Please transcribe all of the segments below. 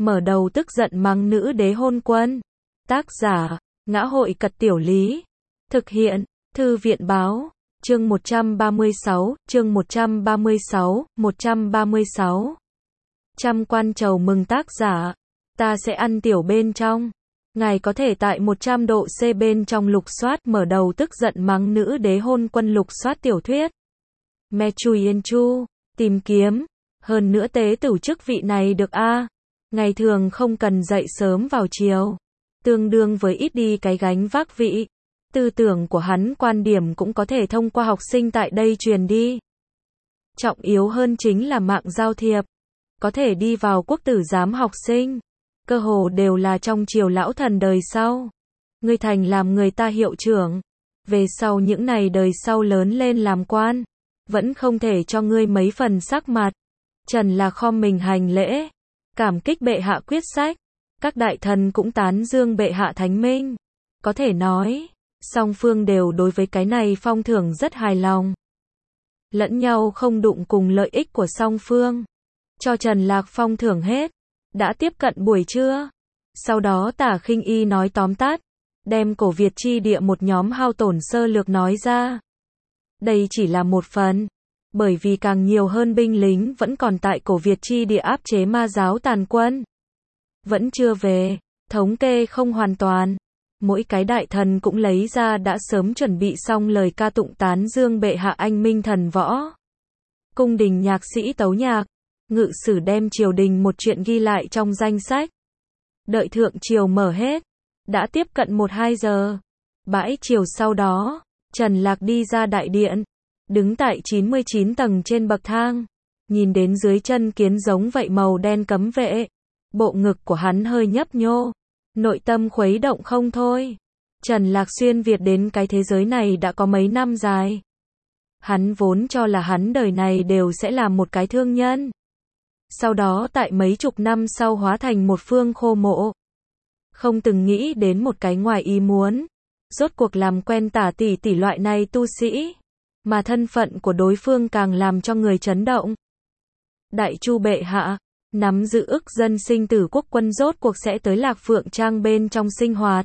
mở đầu tức giận mắng nữ đế hôn quân. Tác giả, Ngã hội Cật Tiểu Lý. Thực hiện, Thư viện Báo. Chương 136, chương 136, 136. Trăm quan chầu mừng tác giả. Ta sẽ ăn tiểu bên trong. Ngài có thể tại 100 độ C bên trong lục soát mở đầu tức giận mắng nữ đế hôn quân lục soát tiểu thuyết. Me Chui Yên Chu, tìm kiếm. Hơn nữa tế tửu chức vị này được a. Ngày thường không cần dậy sớm vào chiều. Tương đương với ít đi cái gánh vác vị. Tư tưởng của hắn quan điểm cũng có thể thông qua học sinh tại đây truyền đi. Trọng yếu hơn chính là mạng giao thiệp. Có thể đi vào quốc tử giám học sinh. Cơ hồ đều là trong triều lão thần đời sau. Ngươi thành làm người ta hiệu trưởng. Về sau những này đời sau lớn lên làm quan. Vẫn không thể cho ngươi mấy phần sắc mặt. Trần Lạc khom mình hành lễ. Cảm kích bệ hạ quyết sách. Các đại thần cũng tán dương bệ hạ thánh minh. Có thể nói, song phương đều đối với cái này phong thưởng rất hài lòng. Lẫn nhau không đụng cùng lợi ích của song phương. Cho Trần Lạc phong thưởng hết. Đã tiếp cận buổi trưa. Sau đó Tả Khinh Y nói tóm tắt. Đem cổ Việt chi địa một nhóm hao tổn sơ lược nói ra. Đây chỉ là một phần. Bởi vì càng nhiều hơn binh lính vẫn còn tại cổ Việt chi địa áp chế ma giáo tàn quân. Vẫn chưa về. Thống kê không hoàn toàn. Mỗi cái đại thần cũng lấy ra đã sớm chuẩn bị xong lời ca tụng tán dương bệ hạ anh minh thần võ. Cung đình nhạc sĩ tấu nhạc. Ngự sử đem triều đình một chuyện ghi lại trong danh sách. Đợi thượng triều mở hết. Đã tiếp cận 1-2 giờ. Bãi triều sau đó, Trần Lạc đi ra đại điện. Đứng tại 99 tầng trên bậc thang. Nhìn đến dưới chân kiến giống vậy màu đen cấm vệ. Bộ ngực của hắn hơi nhấp nhô. Nội tâm khuấy động không thôi. Trần Lạc xuyên Việt đến cái thế giới này đã có mấy năm dài. Hắn vốn cho là hắn đời này đều sẽ làm một cái thương nhân. Sau đó tại mấy chục năm sau hóa thành một phương khô mộ. Không từng nghĩ đến một cái ngoài ý muốn. Rốt cuộc làm quen Tả tỷ tỷ loại này tu sĩ. Mà thân phận của đối phương càng làm cho người chấn động. Đại Chu bệ hạ, nắm giữ ức dân sinh tử quốc quân rốt cuộc sẽ tới Lạc Phượng Trang bên trong sinh hoạt.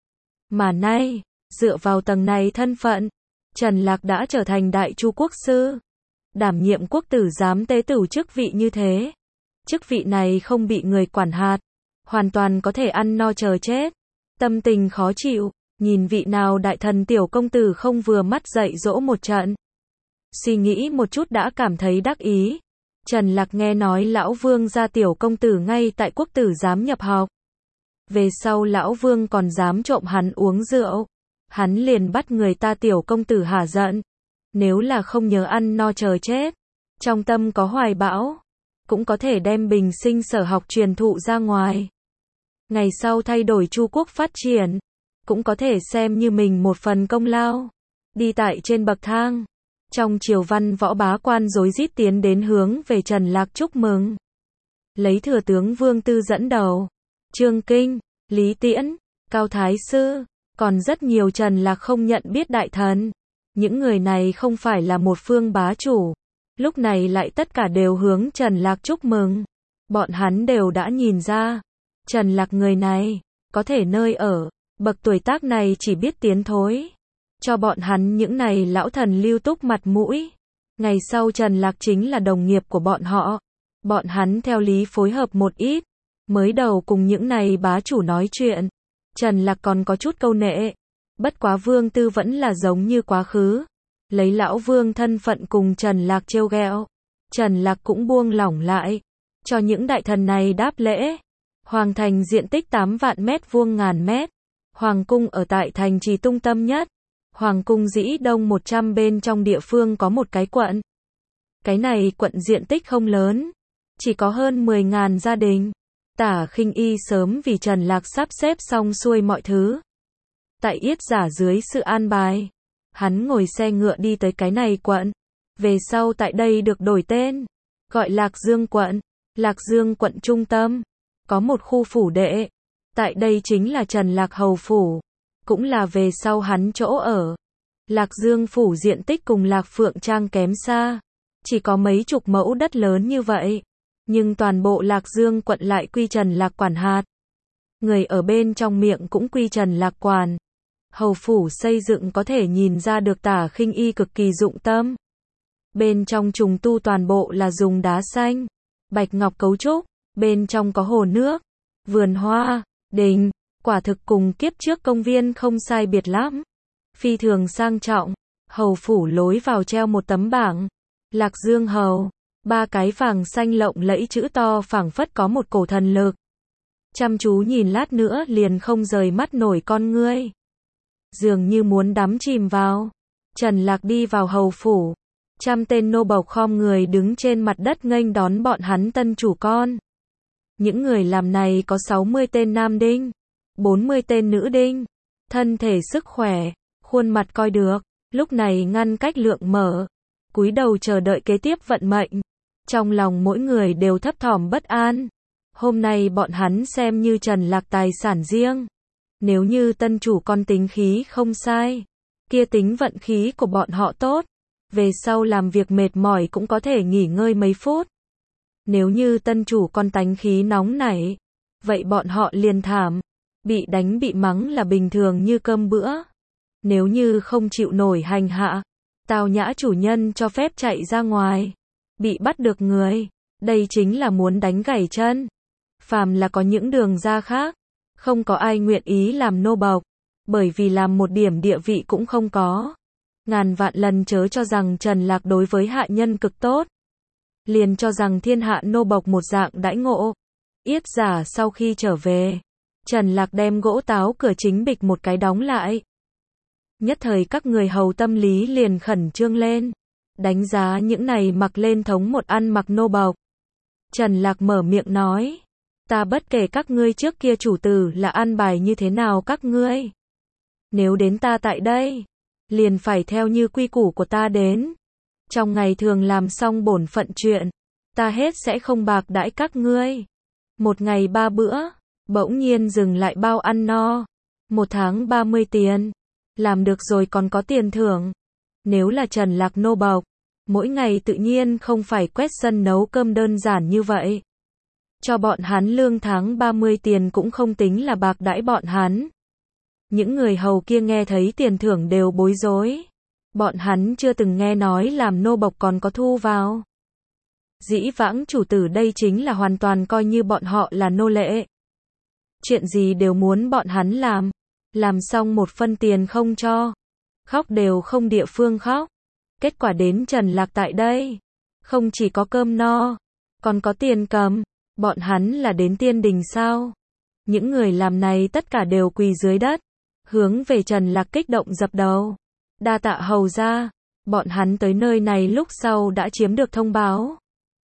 Mà nay, dựa vào tầng này thân phận, Trần Lạc đã trở thành Đại Chu quốc sư. Đảm nhiệm quốc tử giám tế tửu chức vị như thế. Chức vị này không bị người quản hạt. Hoàn toàn có thể ăn no chờ chết. Tâm tình khó chịu. Nhìn vị nào đại thần tiểu công tử không vừa mắt dạy dỗ một trận. Suy nghĩ một chút đã cảm thấy đắc ý. Trần Lạc nghe nói lão vương gia tiểu công tử ngay tại quốc tử giám nhập học. Về sau lão vương còn dám trộm hắn uống rượu. Hắn liền bắt người ta tiểu công tử hả giận. Nếu là không nhớ ăn no chờ chết. Trong tâm có hoài bão. Cũng có thể đem bình sinh sở học truyền thụ ra ngoài. Ngày sau thay đổi Chu quốc phát triển. Cũng có thể xem như mình một phần công lao. Đi tại trên bậc thang. Trong triều văn võ bá quan rối rít tiến đến hướng về Trần Lạc chúc mừng. Lấy thừa tướng Vương Tư dẫn đầu. Trương Kinh, Lý Tiễn, Cao Thái Sư. Còn rất nhiều Trần Lạc không nhận biết đại thần. Những người này không phải là một phương bá chủ. Lúc này lại tất cả đều hướng Trần Lạc chúc mừng. Bọn hắn đều đã nhìn ra. Trần Lạc người này, có thể nơi ở. Bậc tuổi tác này chỉ biết tiến thối. Cho bọn hắn những này lão thần lưu túc mặt mũi. Ngày sau Trần Lạc chính là đồng nghiệp của bọn họ. Bọn hắn theo lý phối hợp một ít. Mới đầu cùng những này bá chủ nói chuyện. Trần Lạc còn có chút câu nệ. Bất quá Vương Tư vẫn là giống như quá khứ. Lấy lão Vương thân phận cùng Trần Lạc trêu ghẹo. Trần Lạc cũng buông lỏng lại. Cho những đại thần này đáp lễ. Hoàng thành diện tích 8 vạn mét vuông ngàn mét. Hoàng cung ở tại thành trì trung tâm nhất. Hoàng cung dĩ đông 100 bên trong địa phương có một cái quận. Cái này quận diện tích không lớn. Chỉ có hơn 10.000 gia đình. Tả Khinh Y sớm vì Trần Lạc sắp xếp xong xuôi mọi thứ. Tại yết giả dưới sự an bài. Hắn ngồi xe ngựa đi tới cái này quận. Về sau tại đây được đổi tên. Gọi Lạc Dương quận. Lạc Dương quận trung tâm. Có một khu phủ đệ. Tại đây chính là Trần Lạc hầu phủ. Cũng là về sau hắn chỗ ở. Lạc Dương phủ diện tích cùng Lạc Phượng Trang kém xa. Chỉ có mấy chục mẫu đất lớn như vậy. nhưng toàn bộ Lạc Dương quận lại quy Trần Lạc quản hạt. Người ở bên trong miệng cũng quy Trần Lạc quản. Hầu phủ xây dựng có thể nhìn ra được Tả Khinh Y cực kỳ dụng tâm. Bên trong trùng tu toàn bộ là dùng đá xanh, bạch ngọc cấu trúc, bên trong có hồ nước, vườn hoa, đình, quả thực cùng kiếp trước công viên không sai biệt lắm. Phi thường sang trọng, hầu phủ lối vào treo một tấm bảng, Lạc Dương hầu, 3 cái vàng xanh lộng lẫy chữ to phảng phất có một cổ thần lực. Chăm chú nhìn lát nữa liền không rời mắt nổi con ngươi. Dường như muốn đắm chìm vào. Trần Lạc đi vào hầu phủ. 100 tên nô bộc khom người đứng trên mặt đất nghênh đón bọn hắn tân chủ con. Những người làm này có 60 tên nam đinh, 40 tên nữ đinh. Thân thể sức khỏe, khuôn mặt coi được, lúc này ngăn cách lượng mở. Cúi đầu chờ đợi kế tiếp vận mệnh. Trong lòng mỗi người đều thấp thỏm bất an. Hôm nay bọn hắn xem như Trần Lạc tài sản riêng. Nếu như tân chủ con tính khí không sai, kia tính vận khí của bọn họ tốt. Về sau làm việc mệt mỏi cũng có thể nghỉ ngơi mấy phút. Nếu như tân chủ con tánh khí nóng nảy, vậy bọn họ liền thảm. Bị đánh bị mắng là bình thường như cơm bữa. Nếu như không chịu nổi hành hạ, tào nhã chủ nhân cho phép chạy ra ngoài. Bị bắt được người, đây chính là muốn đánh gãy chân. Phàm là có những đường ra khác, không có ai nguyện ý làm nô bộc, bởi vì làm một điểm địa vị cũng không có. Ngàn vạn lần chớ cho rằng Trần Lạc đối với hạ nhân cực tốt. Liền cho rằng thiên hạ nô bộc một dạng đãi ngộ. Yết giả sau khi trở về, Trần Lạc đem gỗ táo cửa chính bịch một cái đóng lại. Nhất thời các người hầu tâm lý liền khẩn trương lên. Đánh giá những này mặc lên thống một ăn mặc nô bộc. Trần Lạc mở miệng nói. Ta bất kể các ngươi trước kia chủ tử là ăn bài như thế nào các ngươi. Nếu đến ta tại đây, liền phải theo như quy củ của ta đến. Trong ngày thường làm xong bổn phận chuyện, ta hết sẽ không bạc đãi các ngươi. Một ngày 3 bữa, bỗng nhiên dừng lại bao ăn no. 1 tháng 30 tiền. Làm được rồi còn có tiền thưởng. Nếu là Trần Lạc nô bộc, mỗi ngày tự nhiên không phải quét sân nấu cơm đơn giản như vậy. Cho bọn hắn lương tháng 30 tiền cũng không tính là bạc đãi bọn hắn. Những người hầu kia nghe thấy tiền thưởng đều bối rối. Bọn hắn chưa từng nghe nói làm nô bộc còn có thu vào. Dĩ vãng chủ tử đây chính là hoàn toàn coi như bọn họ là nô lệ. Chuyện gì đều muốn bọn hắn làm xong 1 phân tiền không cho. Khóc đều không địa phương khóc. Kết quả đến Trần Lạc tại đây, không chỉ có cơm no, còn có tiền cầm. Bọn hắn là đến tiên đình sao? Những người làm này tất cả đều quỳ dưới đất, hướng về Trần Lạc kích động dập đầu. Đa tạ hầu gia, bọn hắn tới nơi này lúc sau đã chiếm được thông báo.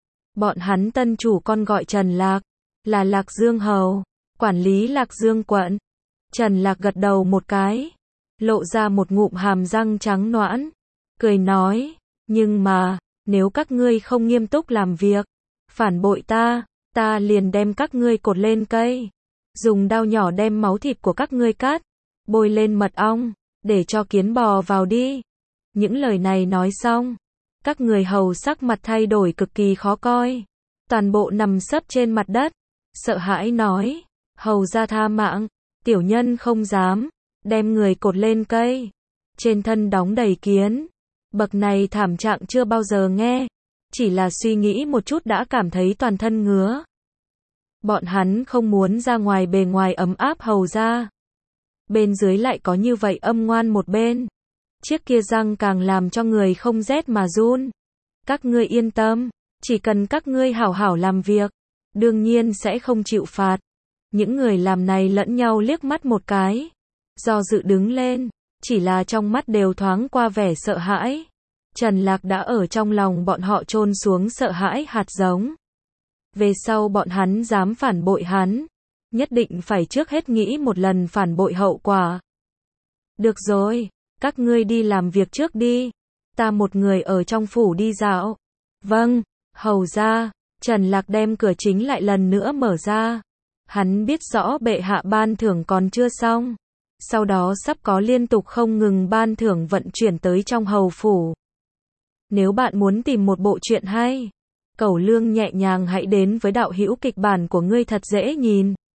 Bọn hắn tân chủ con gọi Trần Lạc, là Lạc Dương hầu, quản lý Lạc Dương quận. Trần Lạc gật đầu một cái, lộ ra một ngụm hàm răng trắng nõn, cười nói, nhưng mà, nếu các ngươi không nghiêm túc làm việc, phản bội ta liền đem các ngươi cột lên cây, dùng dao nhỏ đem máu thịt của các ngươi cắt, bôi lên mật ong, để cho kiến bò vào đi. Những lời này nói xong, các người hầu sắc mặt thay đổi cực kỳ khó coi, toàn bộ nằm sấp trên mặt đất, sợ hãi nói, hầu gia tha mạng, tiểu nhân không dám, đem người cột lên cây, trên thân đóng đầy kiến, bậc này thảm trạng chưa bao giờ nghe, chỉ là suy nghĩ một chút đã cảm thấy toàn thân ngứa. Bọn hắn không muốn ra ngoài bề ngoài ấm áp hầu gia, bên dưới lại có như vậy âm ngoan một bên, chiếc kia răng càng làm cho người không rét mà run. Các ngươi yên tâm, chỉ cần các ngươi hảo hảo làm việc, đương nhiên sẽ không chịu phạt. Những người làm này lẫn nhau liếc mắt một cái, do dự đứng lên, chỉ là trong mắt đều thoáng qua vẻ sợ hãi. Trần Lạc đã ở trong lòng bọn họ chôn xuống sợ hãi hạt giống. Về sau bọn hắn dám phản bội hắn, nhất định phải trước hết nghĩ một lần phản bội hậu quả. Được rồi, các ngươi đi làm việc trước đi, ta một người ở trong phủ đi dạo. Vâng, hầu gia. Trần Lạc đem cửa chính lại lần nữa mở ra. Hắn biết rõ bệ hạ ban thưởng còn chưa xong, sau đó sắp có liên tục không ngừng ban thưởng vận chuyển tới trong hầu phủ. Nếu bạn muốn tìm một bộ truyện hay, Cẩu Lương nhẹ nhàng hãy đến với đạo hữu kịch bản của ngươi thật dễ nhìn.